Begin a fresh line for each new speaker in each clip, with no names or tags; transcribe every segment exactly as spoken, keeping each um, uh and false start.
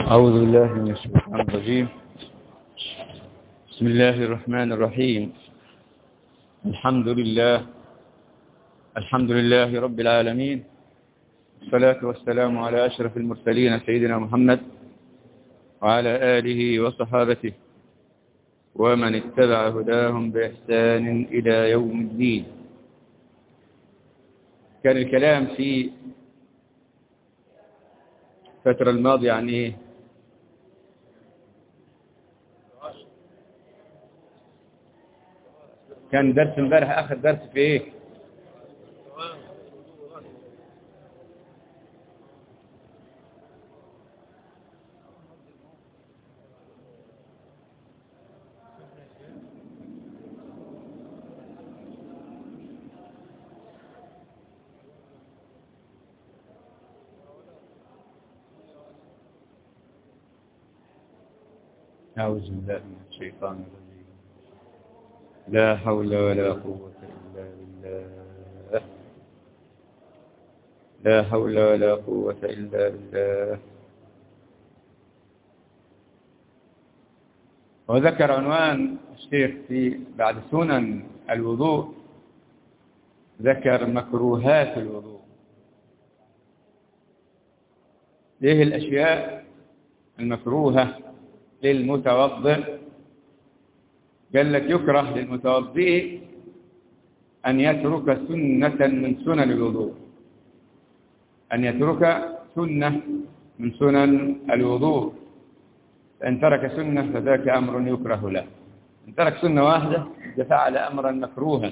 أعوذ بالله من الشيطان الرجيم. بسم الله الرحمن الرحيم. الحمد لله الحمد لله رب العالمين، والصلاة والسلام على أشرف المرسلين سيدنا محمد وعلى آله وصحابته ومن اتبع هداهم بإحسان إلى يوم الدين. كان الكلام في الفترة الماضية عن إيه؟ كان درس امبارح آخر درس في إيه؟ أعوذ بالله من الشيطان الرجيم. لا حول ولا قوة إلا بالله. لا حول ولا قوة إلا بالله. وذكر عنوان الشيخ في بعد سنن الوضوء، ذكر مكروهات الوضوء. ايه الأشياء المكروهة للمتوضئ؟ قال لك يكره للمتوضئ أن يترك سنة من سنن الوضوء، أن يترك سنة من سنن الوضوء. فإن ترك سنة فذاك أمر يكره له. إن ترك سنة واحدة فعل أمرا مكروها،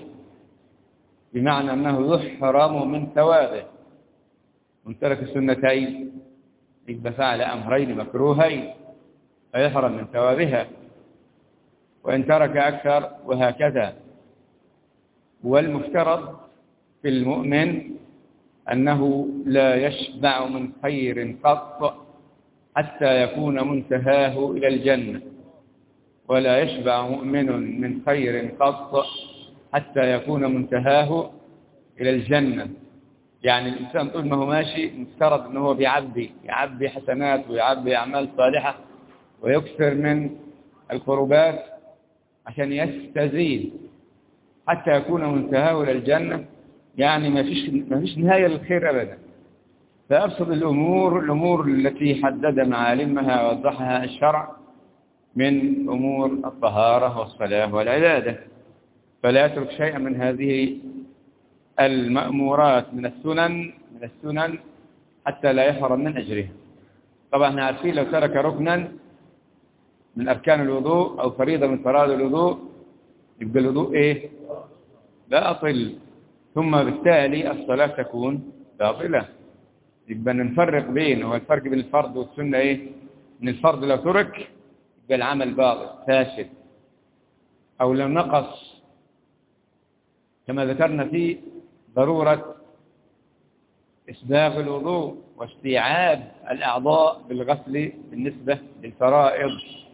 بمعنى أنه يحرم من ثوابه. وإن ترك سنتين فعل أمرين مكروهين فيحرم من ثوابها. وإن ترك أكثر وهكذا. والمفترض في المؤمن أنه لا يشبع من خير قط حتى يكون منتهاه إلى الجنة، ولا يشبع مؤمن من خير قط حتى يكون منتهاه إلى الجنة. يعني الإنسان طول ما هو ماشي مفترض أنه بيعبي يعبي حسنات ويعبي أعمال صالحة ويكثر من القربات عشان يستزيد حتى يكون منتهاه إلى الجنة. يعني ما فيش ما فيش نهاية للخير أبدا. فأبسط الأمور الأمور التي حدد معالمها ووضحها الشرع من أمور الطهارة والصلاة والعبادة، فلا يترك شيئا من هذه المأمورات من السنن من السنن حتى لا يحرم من أجرها. طبعا احنا عارفين لو ترك ركنا من أركان الوضوء أو فريضة من فرائض الوضوء يبقى الوضوء إيه؟ باطل، ثم بالتالي الصلاة تكون باطلة. يبقى نفرق بين هو الفرق بين الفرض والسنة إيه؟ إن الفرض لو ترك يبقى العمل باطل فاسد، أو لو نقص كما ذكرنا في ضرورة إسباغ الوضوء واستيعاب الأعضاء بالغسل بالنسبة للفرائض.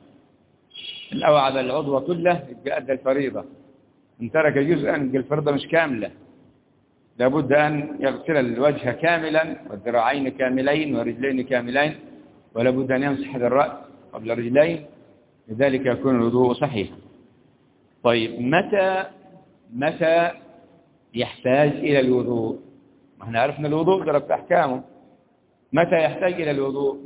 إن أوعب العضو كله يبقى أدى الفريضة. إن ترك جزءا يبقى الفريضة مش كاملة. لابد أن يغسل الوجه كاملا والذراعين كاملين والرجلين كاملين، ولابد أن يمسح الرأس قبل الرجلين، لذلك يكون الوضوء صحيح. طيب متى متى يحتاج إلى الوضوء؟ احنا عرفنا الوضوء درجة أحكامه. متى يحتاج إلى الوضوء؟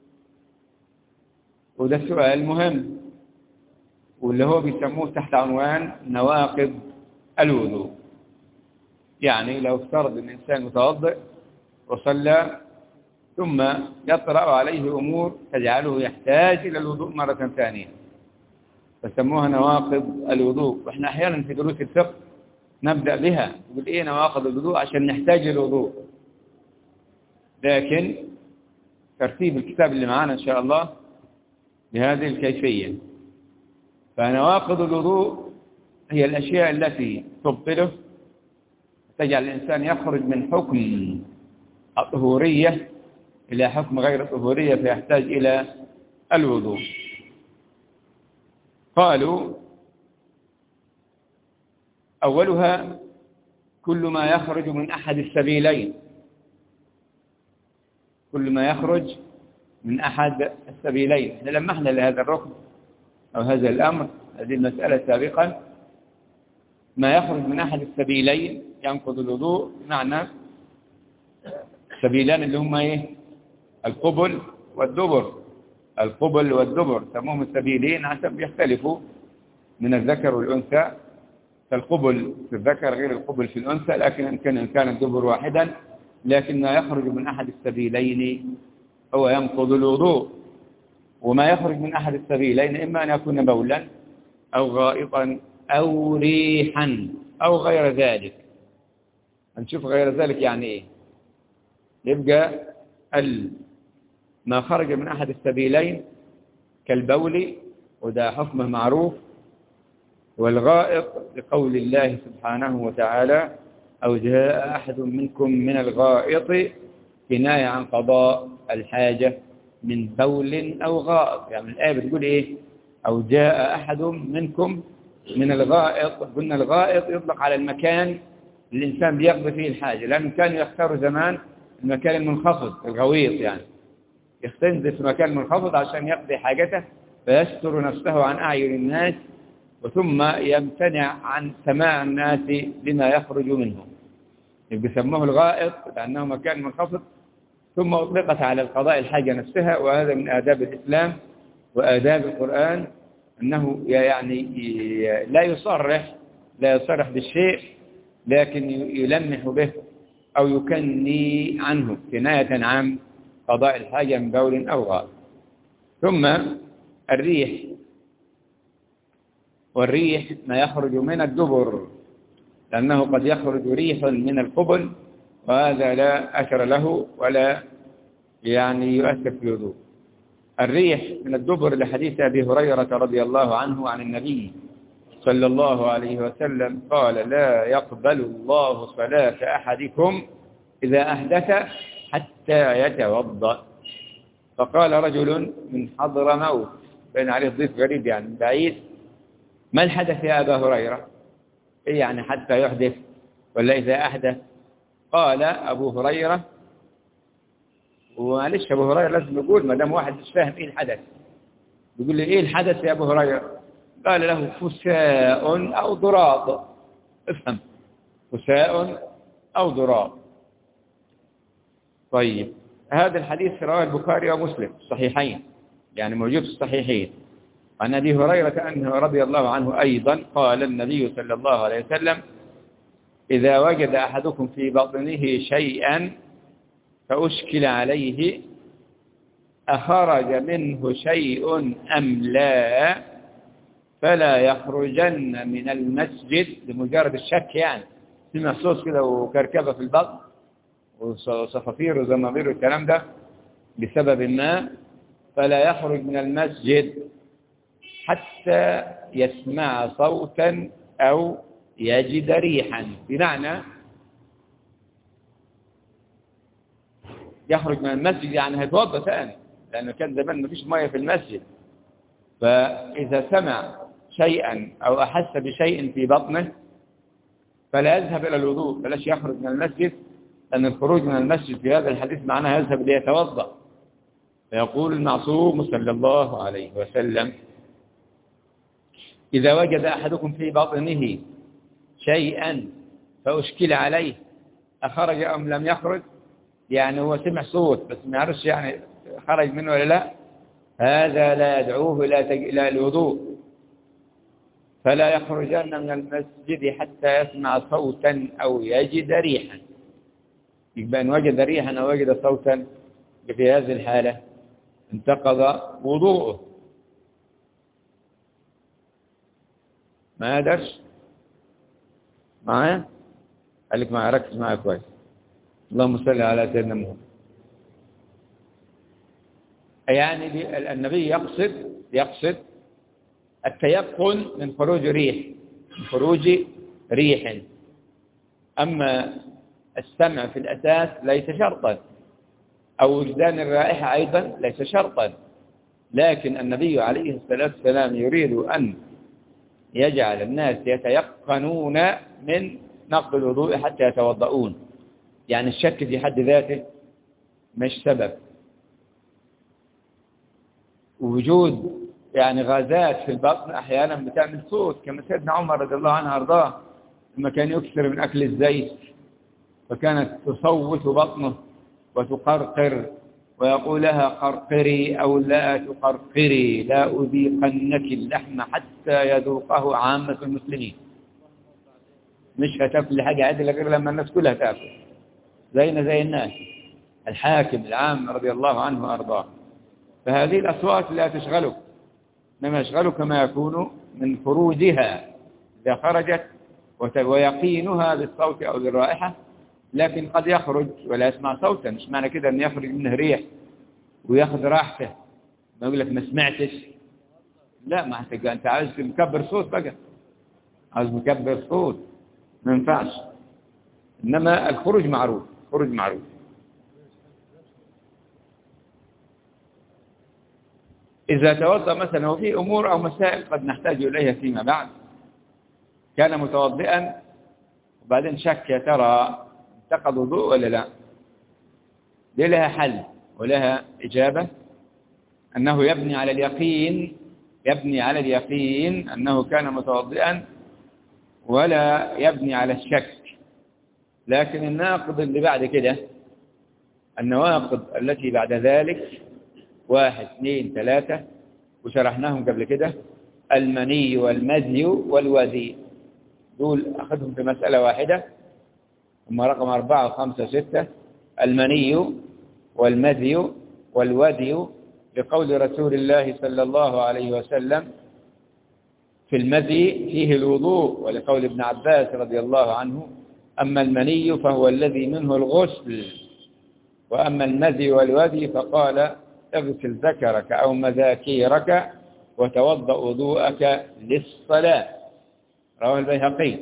وده السؤال مهم، واللي هو بيسموه تحت عنوان نواقض الوضوء. يعني لو افترض ان الانسان متوضئ وصلى ثم يطرأ عليه امور تجعله يحتاج الى الوضوء مرة ثانية، فسموها نواقض الوضوء. واحنا احيانا في دروس الفقه نبدأ بها، نقول ايه نواقض الوضوء عشان نحتاج للوضوء. لكن ترتيب الكتاب اللي معانا ان شاء الله بهذه الكيفية. فنواقض الوضوء هي الاشياء التي تبطله، تجعل الإنسان يخرج من حكم الطهورية إلى حكم غير الطهورية فيحتاج إلى الوضوء. قالوا أولها كل ما يخرج من أحد السبيلين، كل ما يخرج من أحد السبيلين. احنا لمحنا لهذا الركن أو هذا الأمر، هذه المسألة سابقا. ما يخرج من أحد السبيلين ينقض الوضوء، معنى السبيلان اللي هم إيه؟ القبل والدبر. القبل والدبر سموهم السبيلين عشان بيختلفوا من الذكر والأنثى، فالقبل في الذكر غير القبل في الأنثى، لكن إن كان إن كان الدبر واحدا، لكن ما يخرج من أحد السبيلين هو ينقض الوضوء. وما يخرج من أحد السبيلين إما أن يكون بولا أو غائطا أو ريحا أو غير ذلك. هنشوف غير ذلك يعني إيه. يبقى ما خرج من أحد السبيلين كالبول، وده حكمه معروف، والغائط لقول الله سبحانه وتعالى أو جاء أحد منكم من الغائط، كناية عن قضاء الحاجة من بول أو غائط. يعني الآية بتقول إيه؟ أو جاء أحد منكم من الغائط. قلنا الغائط يطلق على المكان اللي الإنسان بيقضي فيه الحاجة، لأن كانوا يختاروا زمان المكان المنخفض، الغويط يعني يختنزل في مكان منخفض عشان يقضي حاجته فيستر نفسه عن أعين الناس، وثم يمتنع عن سماع الناس لما يخرج منهم. يبقى سموه الغائط لأنه مكان منخفض، ثم أطلقت على القضاء الحاجة نفسها. وهذا من آداب الإسلام وآداب القرآن، أنه يعني لا يصرح لا يصرح بالشيء، لكن يلمح به أو يكني عنه كناية عن قضاء الحاجة من بول أو غائط. ثم الريح، والريح ما يخرج من الدبر، لأنه قد يخرج ريح من القبل، وهذا لا أثر له ولا يعني يؤثر في الوضوء. الريح من الدبر لحديث أبي هريرة رضي الله عنه عن النبي صلى الله عليه وسلم قال: لا يقبل الله صلاة أحدكم إذا أحدث حتى يتوضأ. فقال رجل من حضرموت، بين عليه ضيف غريب يعني من بعيد: ما الحدث يا أبا هريرة؟ إيه يعني حتى يحدث ولا إذا أحدث؟ قال أبو هريرة، ومعلش أبو هريرة لازم يقول ما دام واحد مش فاهم إيه الحدث، يقول لي إيه الحدث يا أبو هريرة؟ قال له: فساء أو ضراط. افهم، فساء أو ضراط. طيب، هذا الحديث رواه البخاري ومسلم الصحيحين، يعني موجود في الصحيحين، عن أبي هريرة أنه رضي الله عنه أيضا قال النبي صلى الله عليه وسلم: إذا وجد أحدكم في بطنه شيئا فأشكل عليه أخرج منه شيء أم لا فلا يخرجن من المسجد، لمجرد الشك يعني في محسوس كده وكركبة في البطن وصفافير وزمامير والكلام ده بسبب ما، فلا يخرج من المسجد حتى يسمع صوتا أو يجد ريحا. بمعنى يخرج من المسجد يعني هيتوضا ثاني، لأنه كان زمان ما فيش مية في المسجد، فإذا سمع شيئا أو أحس بشيء في بطنه فلا يذهب إلى الوضوء، بلاش يخرج من المسجد، لأن الخروج من المسجد في هذا الحديث معناه يذهب ليتوضا. فيقول المعصوم صلى الله عليه وسلم: إذا وجد أحدكم في بطنه شيئا فأشكل عليه أخرج أم لم يخرج، يعني هو سمع صوت بس ما يعرفش يعني خرج منه ولا لا، هذا لا يدعوه إلى الوضوء. فلا يخرجن من المسجد حتى يسمع صوتا أو يجد ريحا. يبقى إن وجد ريحا أو وجد صوتا في هذه الحالة انتقض وضوءه. ما قدرش معايا؟ قال لك ما ركز معايا كويس. اللهم صل على سيدنا محمد. يعني النبي يقصد يقصد التيقن من خروج ريح من خروج ريح. أما السمع في الأساس ليس شرطا، أو وجدان الرائحة أيضا ليس شرطا، لكن النبي عليه الصلاة والسلام يريد أن يجعل الناس يتيقنون من نقض الوضوء حتى يتوضؤون. يعني الشك في حد ذاته مش سبب، ووجود يعني غازات في البطن أحيانا بتعمل صوت، كما سيدنا عمر رضي الله عنه أرضاه لما كان يكثر من أكل الزيت فكانت تصوت بطنه وتقرقر ويقول لها قرقري أو لا تقرقري لا أذيقنك اللحم حتى يذوقه عامة المسلمين. مش هتاكل حاجة عدلة غير لما الناس كلها تاكل زينا زي الناس. الحاكم العام رضي الله عنه وأرضاه. فهذه الأصوات لا تشغلك، إنما يشغلك ما يكون من خروجها إذا خرجت ويقينها بالصوت أو بالرائحة. لكن قد يخرج ولا يسمع صوتا، مش معنى كده أن يخرج منه ريح ويأخذ راحته ما يقول لك ما سمعتش. لا، ما هتبقى أنت عايز مكبر صوت بقى، عايز مكبر صوت ما ينفعش. إنما الخروج معروف، خروج معروف. إذا توضأ مثلا وفي أمور أو مسائل قد نحتاج إليها فيما بعد، كان متوضئا وبعدين شك يا ترى انتقض وضوء ولا لا، دي لها حل ولها إجابة، أنه يبني على اليقين، يبني على اليقين أنه كان متوضئا ولا يبني على الشك. لكن الناقض اللي بعد كده، النواقض التي بعد ذلك واحد اثنين ثلاثة وشرحناهم قبل كده، المني والمذي والودي، دول أخذهم في مسألة واحدة، ثم رقم أربعة وخمسة وستة. المني والمذي والودي لقول رسول الله صلى الله عليه وسلم في المذي فيه الوضوء، ولقول ابن عباس رضي الله عنه أما المني فهو الذي منه الغسل، وأما المذي والودي فقال اغسل ذكرك أو مذاكيرك وتوضأ وضوءك للصلاة، رواه البيهقي.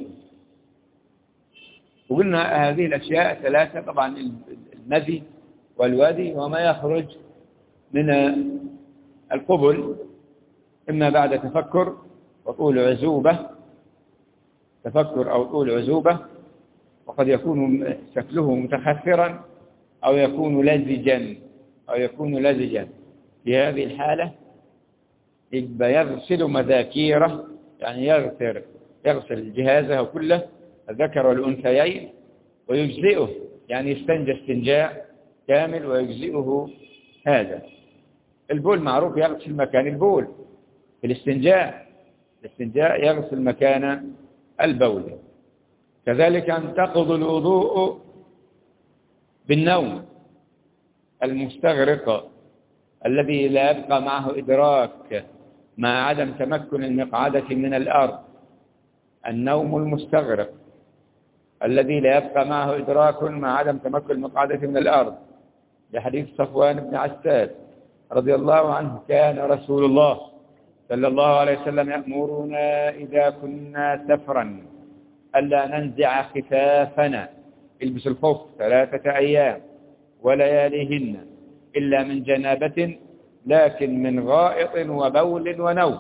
وقلنا هذه الأشياء ثلاثة، طبعا المذي والودي وما يخرج من القبل إما بعد تفكر وطول عزوبة، تفكر أو طول عزوبة، وقد يكون شكله متخثرا أو يكون لزجا أو يكون لزجا. في هذه الحالة يبقى يغسل مذاكيره، يعني يغسل يغسل جهازه كله الذكر والأنثيين ويجزئه، يعني يستنجى استنجاء كامل ويجزئه. هذا البول معروف يغسل مكان البول في الاستنجاء، الاستنجاء يغسل مكان البول. كذلك ينتقض الوضوء بالنوم المستغرق الذي لا يبقى معه إدراك مع عدم تمكن المقعدة من الأرض. النوم المستغرق الذي لا يبقى معه إدراك مع عدم تمكن المقعدة من الأرض، لحديث صفوان بن عساد رضي الله عنه كان رسول الله صلى الله عليه وسلم يأمرنا إذا كنا سفرا ألا ننزع خفافنا، البس الخف ثلاثة أيام ولياليهن إلا من جنابة لكن من غائط وبول ونوم،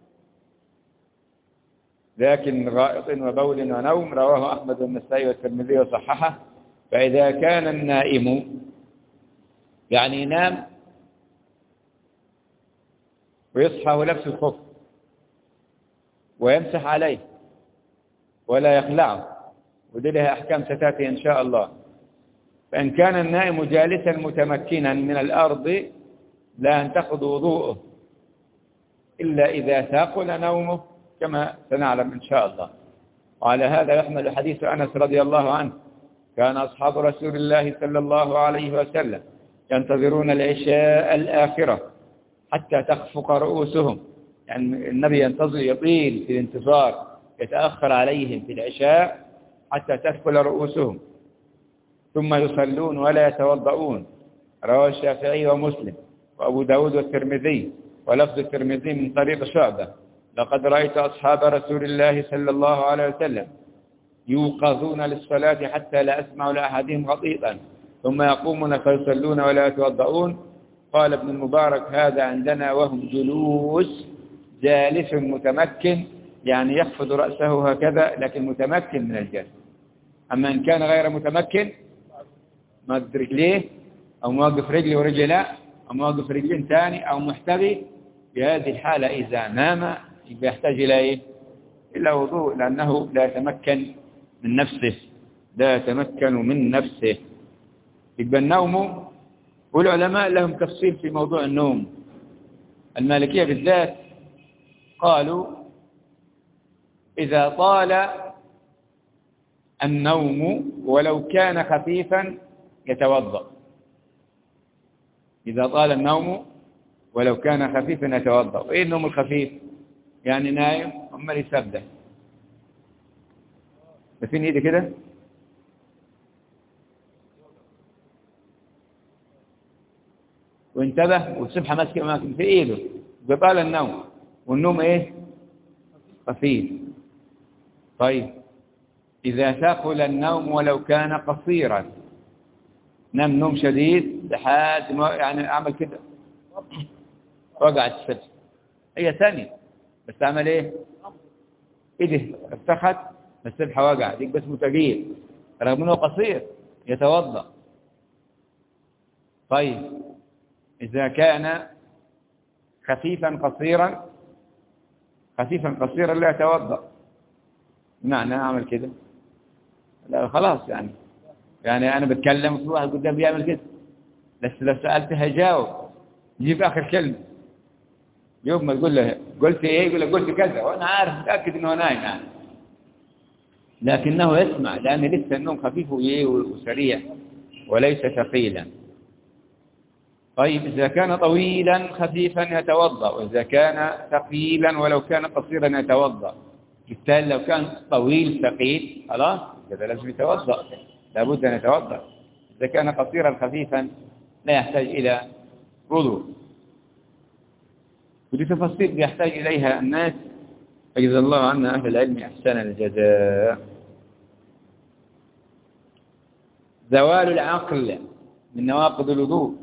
لكن غائط وبول ونوم، رواه أحمد والنسائي والترمذي وصححه. فإذا كان النائم يعني ينام ويصحى ولبس الخف ويمسح عليه ولا يخلعه، ودي لها أحكام ستاتي إن شاء الله. فإن كان النائم جالسا متمكنا من الأرض لا ينتقض وضوءه إلا إذا ثاقل نومه كما سنعلم إن شاء الله. وعلى هذا يحمل حديث أنس رضي الله عنه كان أصحاب رسول الله صلى الله عليه وسلم ينتظرون العشاء الآخرة حتى تخفق رؤوسهم، يعني النبي ينتظر يطيل في الانتظار، يتأخر عليهم في العشاء حتى تثقل رؤوسهم، ثم يصلون ولا يتوضؤون، رواه الشافعي ومسلم وأبو داود والترمذي، ولفظ الترمذي من طريق شعبة لقد رأيت أصحاب رسول الله صلى الله عليه وسلم يوقظون للصلاة حتى لا أسمع لأحدهم غطيطا ثم يقومون فيصلون ولا يتوضؤون. قال ابن المبارك هذا عندنا وهم جلوس، جالس متمكن يعني يخفض رأسه هكذا لكن متمكن من الجلس. أما إن كان غير متمكن مد رجليه أو موقف رجلي ورجلي لا، أو موقف رجلين ثاني أو محتوي في هذه الحالة إذا نام يحتاج إلى إيه؟ إلى وضوء، لأنه لا يتمكن من نفسه لا يتمكن من نفسه. يبقى النوم، والعلماء لهم تفصيل في موضوع النوم. المالكية بالذات قالوا إذا طال النوم ولو كان خفيفا يتوضأ. إذا طال النوم ولو كان خفيفا يتوضأ. وإيه النوم الخفيف؟ يعني نايم عمال يسبح، فين ايدي كده وانتبه والسبحة ماسكة ماسكة في ايده، بطال النوم، والنوم ايه؟ خفيف. طيب إذا ثقل النوم ولو كان قصيرا، نام نوم شديد لحد ما يعني أعمل كده وقعت السبحة، هي ثانية بس أعمل إيه؟ إيده افتخت السبحة وقعت، ديك بس متقيل رغم أنه قصير يتوضأ. طيب إذا كان خفيفا قصيرا خفيفا قصيرا لا يتوضأ. معنى أعمل كده؟ لا خلاص يعني يعني أنا بتكلم وفي واحد قدام بيعمل كده، بس لو سألته هجاوب يجيب آخر كلمة. يوم ما تقول له قلت إيه يقول له قلت كذا، وأنا عارف متأكد إنه نايم يعني. لكنه يسمع لأن لسه النوم خفيف وسريع وليس ثقيلا. طيب إذا كان طويلا خفيفا يتوضأ، وإذا كان ثقيلا ولو كان قصيرا يتوضأ. بالتالي لو كان طويل ثقيل خلاص كذا لازم يتوضأ، لابد أن يتوضأ. إذا كان قصيرا خفيفا لا يحتاج إلى وضوء. ودي تفاصيل يحتاج إليها الناس، فجزا الله عنا أهل العلم أحسن الجزاء. زوال العقل من نواقض الوضوء.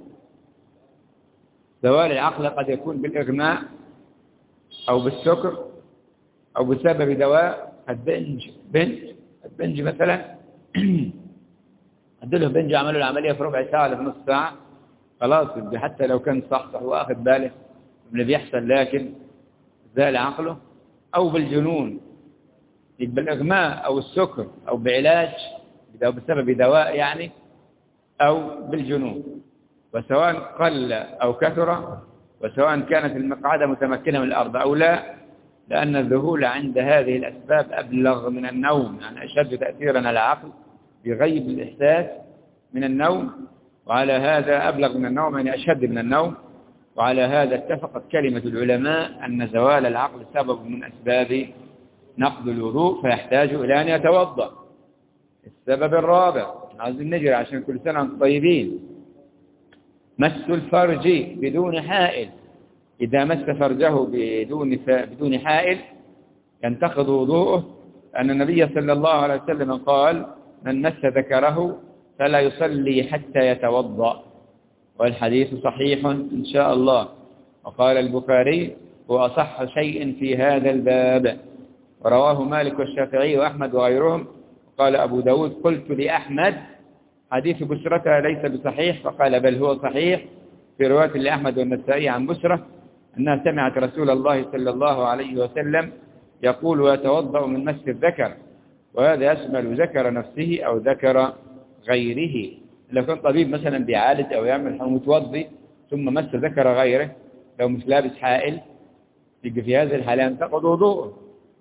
زوال العقل قد يكون بالإغماء أو بالسكر أو بسبب دواء. البنج بنج البنج مثلا ادوا له بنج عملوا العملية في ربع ساعة ولا في نص ساعة خلاص، حتى لو كان صح صح واخد باله من اللي بيحصل، لكن زال عقله. أو بالجنون بالإغماء أو السكر أو بعلاج أو بسبب دواء يعني، أو بالجنون. وسواء قل أو كثر، وسواء كانت المقعدة متمكنة من الأرض أو لا، لأن الذهول عند هذه الأسباب أبلغ من النوم، يعني أشد تأثيرا على العقل بغيب الإحساس من النوم، وعلى هذا أبلغ من النوم يعني أشد من النوم. وعلى هذا اتفقت كلمة العلماء أن زوال العقل سبب من أسباب نقض الوضوء، فيحتاج إلى أن يتوضأ. السبب الرابع عايزين نجري عشان كل سنة وانتم طيبين. مس الفرج بدون حائل. إذا مس فرجه بدون بدون حائل ينتقض وضوءه، أن النبي صلى الله عليه وسلم قال: من مس ذكره فلا يصلي حتى يتوضأ. والحديث صحيح إن شاء الله. وقال البخاري: هو أصح شيء في هذا الباب. ورواه مالك والشافعي وأحمد وغيرهم. قال أبو داود: قلت لأحمد: حديث بشرتها ليس بصحيح، فقال: بل هو صحيح. في رواية لأحمد والنسائي عن بشرة أنها سمعت رسول الله صلى الله عليه وسلم يقول: ويتوضأ من مس الذكر. وهذا يشمل ذكر نفسه أو ذكر غيره. لو كان طبيب مثلا بيعالج أو يعمل متوضي ثم مس ذكر غيره، لو مش لابس حائل، يجي في هذه الحالة ينتقض وضوءه.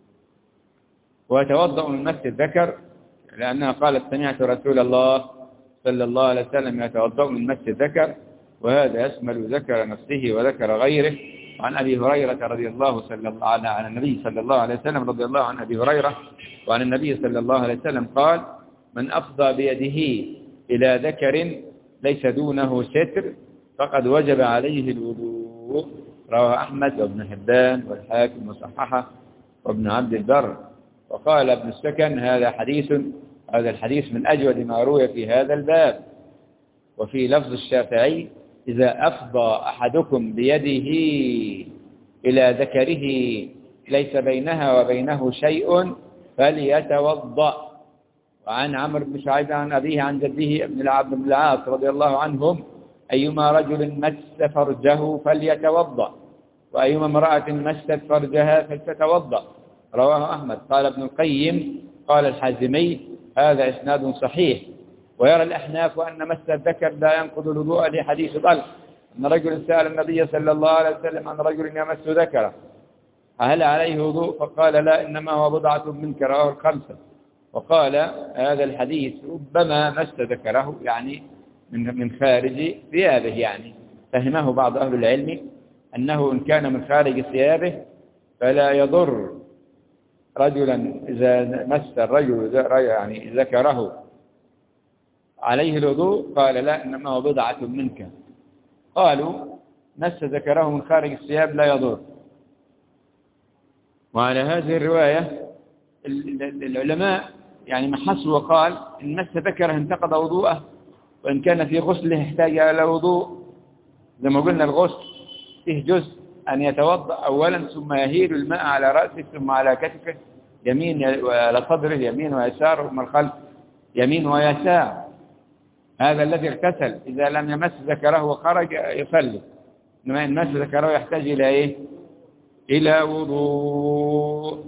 ويتوضأ من مس الذكر لأنها قالت: سمعت رسول الله صلى الله عليه وسلم يتوضأ من مس الذكر. وهذا يشمل ذكر نفسه وذكر غيره. وعن أبي هريرة رضي الله صلى الله عنه عن النبي صلى الله عليه وسلم رضي الله عن أبي هريرة وعن النبي صلى الله عليه وسلم قال: من أفضى بيده إلى ذكر ليس دونه ستر فقد وجب عليه الوضوء. رواه أحمد وابن حبان والحاكم وصححه وابن عبد البر. وقال ابن السكن: هذا حديث هذا الحديث من أجود ما روي في هذا الباب. وفي لفظ الشافعي: إذا أفضى أحدكم بيده إلى ذكره ليس بينها وبينه شيء فليتوضأ. وعن عمرو بن شعيب عن أبيه عن جده ابن عبد بن العاص رضي الله عنهم: أيما رجل مس فرجه فليتوضأ. وأيما امرأة مست فرجها فلتتوضأ. رواه أحمد. قال ابن القيم قال الحازمي هذا إسناد صحيح. ويرى الأحناف أن مس الذكر لا ينقض الوضوء لحديث طلق أن رجل سأل النبي صلى الله عليه وسلم عن رجل يمس ذكره هل عليه وضوء؟ فقال لا، إنما هو بضعة منك. رواه الخمسة. وقال هذا الحديث ربما مس ذكره يعني من من خارج ثيابه، يعني فهمه بعض أهل العلم أنه إن كان من خارج ثيابه فلا يضر رجلا إذا مس الرجل يعني ذكره عليه الوضوء. قال لا، إنما هو بضعة منك. قالوا مس ذكره من خارج الثياب لا يضر. وعلى هذه الرواية العلماء يعني محسوا وقال إن مس ذكره انتقض وضوءه، وإن كان في غسله احتاج إلى وضوء. زي ما قلنا الغسل فيه جزء أن يتوضأ أولا ثم يهيل الماء على رأسه ثم على كتفه يمين وعلى صدره يمين ويسار ثم الخلف يمين ويسار. هذا الذي اغتسل إذا لم يمس ذكره وخرج يصلي، إنما إن مس ذكره يحتاج إلى إيه؟ إلى وضوء.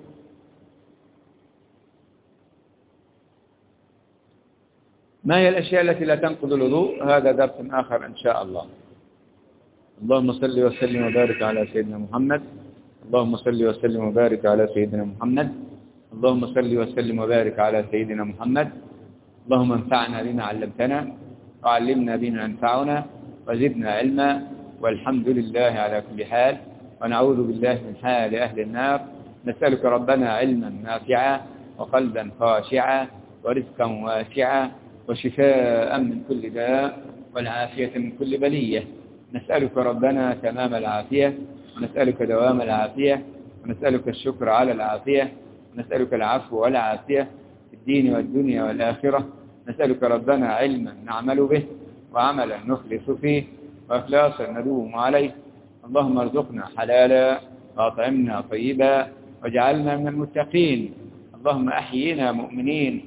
ما هي الأشياء التي لا تنقض الوضوء؟ هذا درس آخر إن شاء الله. اللهم صل وسلم وبارك على سيدنا محمد. اللهم صل وسلم وبارك على سيدنا محمد. اللهم صل وسلم وبارك على سيدنا محمد. اللهم انفعنا بما علمتنا وعلمنا بما ينفعنا وزدنا علما، والحمد لله على كل حال، ونعوذ بالله من حال أهل النار. نسألك ربنا علما نافعا وقلبا خاشعا ورزقا واسعا وشفاء من كل داء والعافية من كل بلية. نسألك ربنا تمام العافية، ونسألك دوام العافية، ونسألك الشكر على العافية، ونسألك العفو والعافية في الدين والدنيا والآخرة. نسألك ربنا علما نعمل به وعملا نخلص فيه وإخلاصا ندوم عليه. اللهم ارزقنا حلالا وأطعمنا طيبا واجعلنا من المتقين. اللهم أحيينا مؤمنين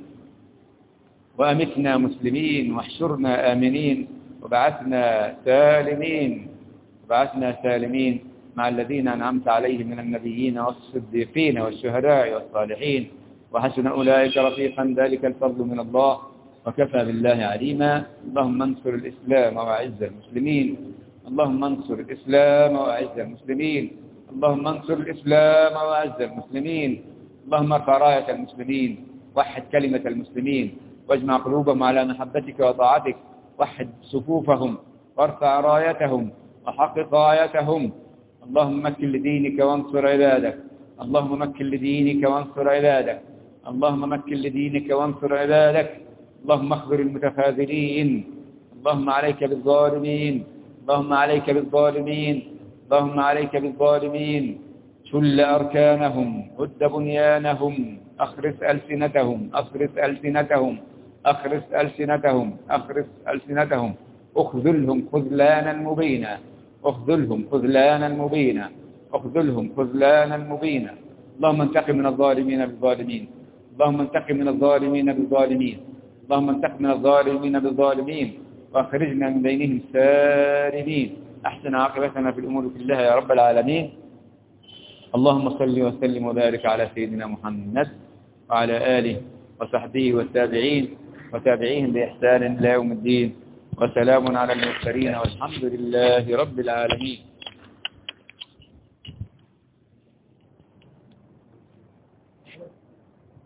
وأمتنا مسلمين واحشرنا آمنين وبعثنا سالمين وبعثنا سالمين مع الذين أنعمت عليهم من النبيين والصديقين والشهداء والصالحين، وحسن أولئك رفيقا. ذلك الفضل من الله وكفى بالله عليما. اللهم انصر الإسلام وأعز المسلمين. اللهم انصر الإسلام وأعز المسلمين. اللهم انصر الإسلام وأعز المسلمين. اللهم ارفع راية المسلمين، وحد كلمة المسلمين، واجمع قلوبهم على محبتك وطاعتك. وحد صفوفهم وارفع رايتهم وحقق رايتهم. اللهم مكن لدينك وانصر عبادك. اللهم مكن لدينك وانصر عبادك. اللهم مكن لدينك وانصر عبادك. اللهم اخبر المتخاذلين. اللهم عليك بالظالمين. اللهم عليك بالظالمين. اللهم عليك بالظالمين. شل أركانهم، هد بنيانهم، أخرس ألسنتهم، أخرس ألسنتهم، أخرس ألسنتهم، أخرس ألسنتهم. أخذلهم خذلانا مبينا. أخذلهم خذلانا مبينا. أخذلهم خذلانا مبينا. اللهم انتقم من الظالمين بالظالمين. اللهم انتقم من الظالمين بالظالمين. اللهم انتقم من الظالمين بالظالمين واخرجنا من بينهم سالمين. أحسن عاقبتنا في الأمور كلها يا رب العالمين. اللهم صل وسلم وبارك على سيدنا محمد وعلى آله وصحبه والتابعين وتابعيهم بإحسان إلى يوم الدين. وسلام على المرسلين والحمد لله رب العالمين.